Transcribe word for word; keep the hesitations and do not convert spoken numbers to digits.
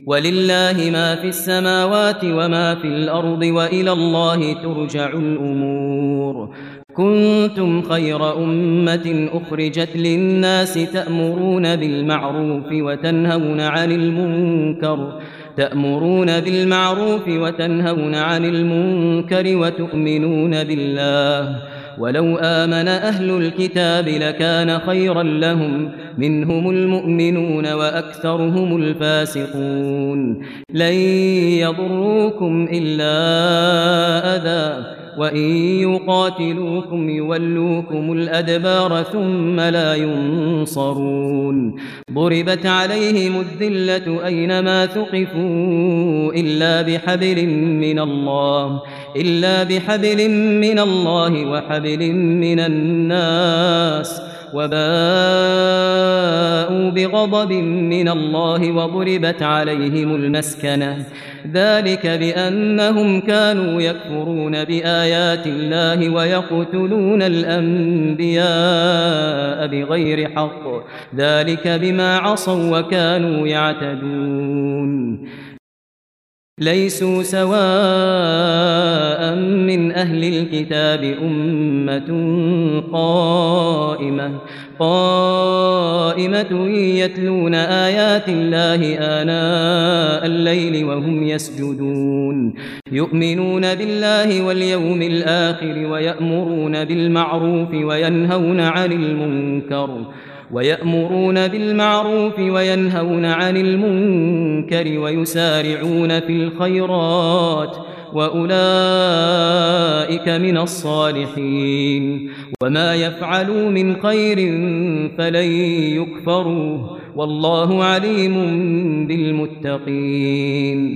ولله ما في السماوات وما في الأرض وإلى الله ترجع الأمور كنتم خير أمة أخرجت للناس تأمرون بالمعروف وتنهون عن المنكر تأمرون بالمعروف وتنهون عن المنكر وتؤمنون بالله ولو آمن أهل الكتاب لكان خيرا لهم منهم المؤمنون وأكثرهم الفاسقون لن يضروكم إلا أذى وإن يقاتلوكم يولوكم الأدبار ثم لا ينصرون ضربت عليهم الذلة أينما ثقفوا إلا بحبل من الله إلا بحبل من الله وحبل من الناس وباءوا بغضب من الله وضربت عليهم المسكنة ذلك بأنهم كانوا يكفرون بآيات الله ويقتلون الأنبياء بغير حق ذلك بما عصوا وكانوا يعتدون ليسوا سواء من أهل الكتاب أمة قائمة قائمة يتلون آيات الله آناء الليل وهم يسجدون يؤمنون بالله واليوم الآخر ويأمرون بالمعروف وينهون عن المنكر ويأمرون بالمعروف وينهون عن المنكر ويسارعون في الخيرات وأولئك من الصالحين وما يفعلوا من خير فلن يكفروه والله عليم بالمتقين